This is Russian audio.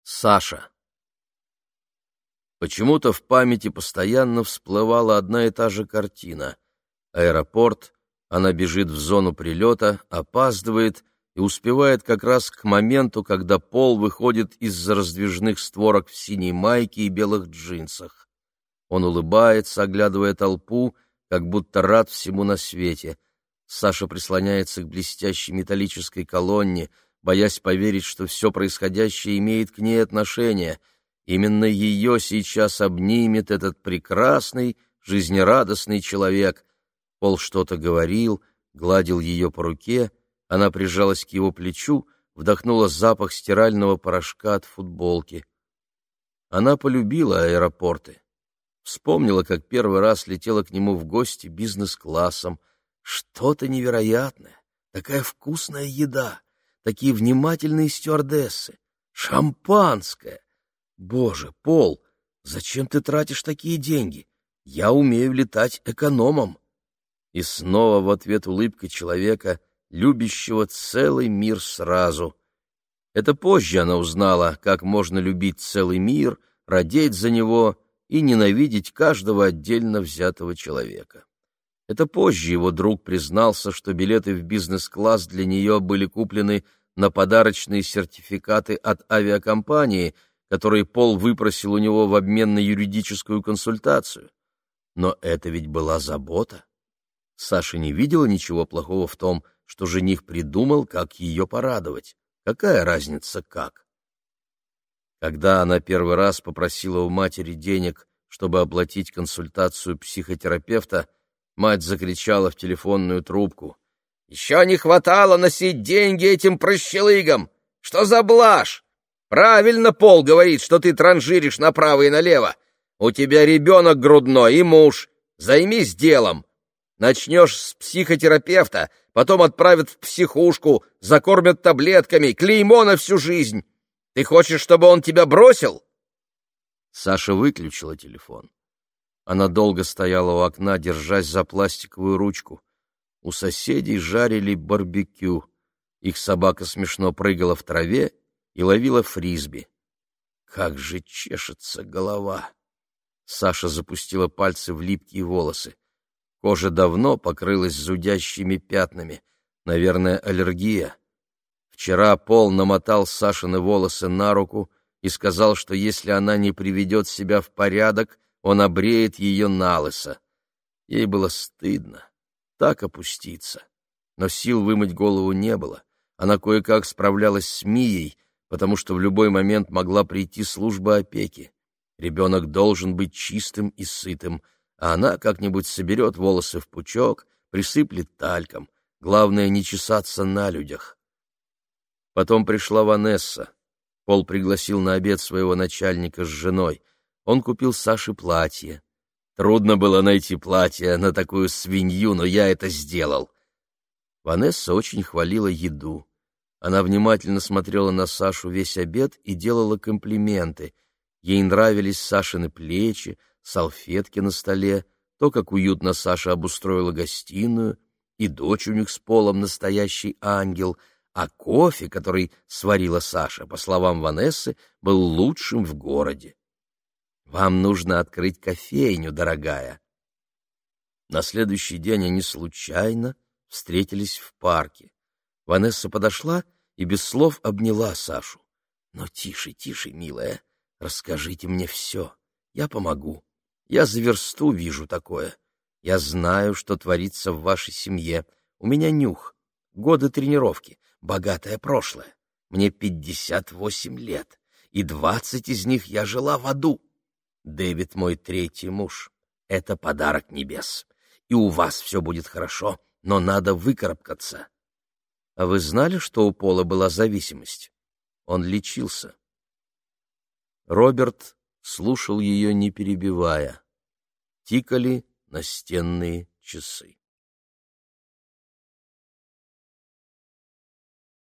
Саша. Почему-то в памяти постоянно всплывала одна и та же картина. Аэропорт, она бежит в зону прилета, опаздывает и успевает как раз к моменту, когда Пол выходит из-за раздвижных створок в синей майке и белых джинсах. Он улыбается, оглядывая толпу, как будто рад всему на свете. Саша прислоняется к блестящей металлической колонне, боясь поверить, что все происходящее имеет к ней отношение. Именно ее сейчас обнимет этот прекрасный, жизнерадостный человек. Пол что-то говорил, гладил ее по руке, она прижалась к его плечу, вдохнула запах стирального порошка от футболки. Она полюбила аэропорты. Вспомнила, как первый раз летела к нему в гости бизнес-классом. Что-то невероятное, такая вкусная еда, такие внимательные стюардессы, шампанское. Боже, Пол, зачем ты тратишь такие деньги? Я умею летать экономом. И снова в ответ улыбка человека, любящего целый мир сразу. Это позже она узнала, как можно любить целый мир, радеть за него и ненавидеть каждого отдельно взятого человека. Это позже его друг признался, что билеты в бизнес-класс для нее были куплены на подарочные сертификаты от авиакомпании, которые Пол выпросил у него в обмен на юридическую консультацию. Но это ведь была забота. Саша не видела ничего плохого в том, что жених придумал, как ее порадовать. Какая разница, как? Когда она первый раз попросила у матери денег, чтобы оплатить консультацию психотерапевта, мать закричала в телефонную трубку: «Еще не хватало носить деньги этим прощелыгам! Что за блажь? Правильно Пол говорит, что ты транжиришь направо и налево. У тебя ребенок грудной и муж. Займись делом. Начнешь с психотерапевта, потом отправят в психушку, закормят таблетками, клеймо на всю жизнь. Ты хочешь, чтобы он тебя бросил?» Саша выключила телефон. Она долго стояла у окна, держась за пластиковую ручку. У соседей жарили барбекю. Их собака смешно прыгала в траве и ловила фрисби. Как же чешется голова! Саша запустила пальцы в липкие волосы. Кожа давно покрылась зудящими пятнами. Наверное, аллергия. Вчера Пол намотал Сашины волосы на руку и сказал, что если она не приведет себя в порядок, он обреет ее налысо. Ей было стыдно так опуститься. Но сил вымыть голову не было. Она кое-как справлялась с Мией, потому что в любой момент могла прийти служба опеки. Ребенок должен быть чистым и сытым, а она как-нибудь соберет волосы в пучок, присыплет тальком. Главное, не чесаться на людях. Потом пришла Ванесса. Пол пригласил на обед своего начальника с женой. Он купил Саше платье. Трудно было найти платье на такую свинью, но я это сделал. Ванесса очень хвалила еду. Она внимательно смотрела на Сашу весь обед и делала комплименты. Ей нравились Сашины плечи, салфетки на столе, то, как уютно Саша обустроила гостиную, и дочь у них с Полом настоящий ангел, а кофе, который сварила Саша, по словам Ванессы, был лучшим в городе. «Вам нужно открыть кофейню, дорогая». На следующий день они случайно встретились в парке. Ванесса подошла и без слов обняла Сашу. «Но тише, тише, милая, расскажите мне все, я помогу. Я за версту вижу такое. Я знаю, что творится в вашей семье. У меня нюх, годы тренировки, богатое прошлое. Мне 58 лет, и 20 из них я жила в аду. Дэвид мой третий муж. Это подарок небес. И у вас все будет хорошо, но надо выкарабкаться». А вы знали, что у Пола была зависимость? Он лечился. Роберт слушал ее, не перебивая. Тикали настенные часы.